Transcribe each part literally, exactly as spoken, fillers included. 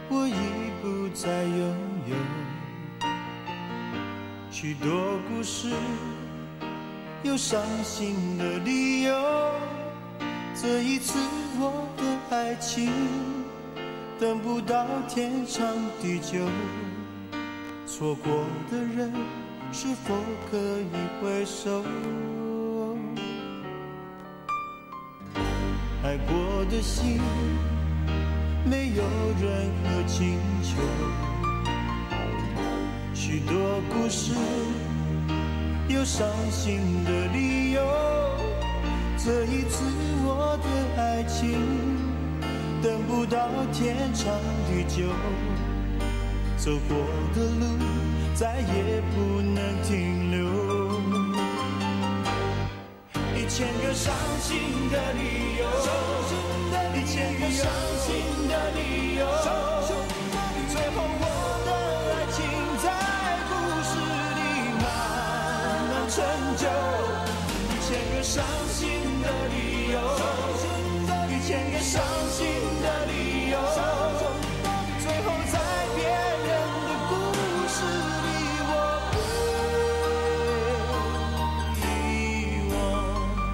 我已不再拥有。许多故事有伤心的理由，这一次我的爱情等不到天长地久，错过的人是否可以回首？爱过的心没有任何请求，许多故事有伤心的理由，这一次我的爱情等不到天长地久，走过的路再也不能停留。一千个伤心的理由，一千个伤心的理由，最后我的爱情在故事里慢慢成就。一千个伤心的理由，一千个伤心的理由，最后在别人的故事里我被遗忘。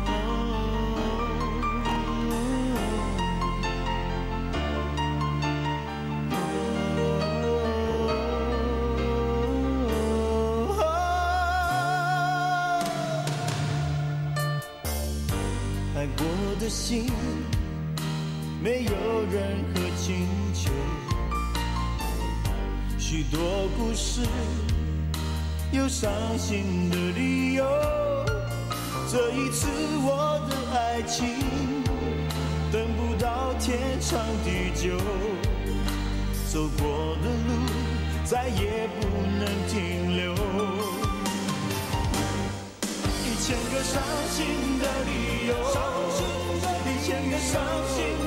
爱过的心没有任何请求，许多故事有伤心的理由，这一次我的爱情等不到天长地久，走过的路再也不能停留。一千个伤心的理由，一千个伤心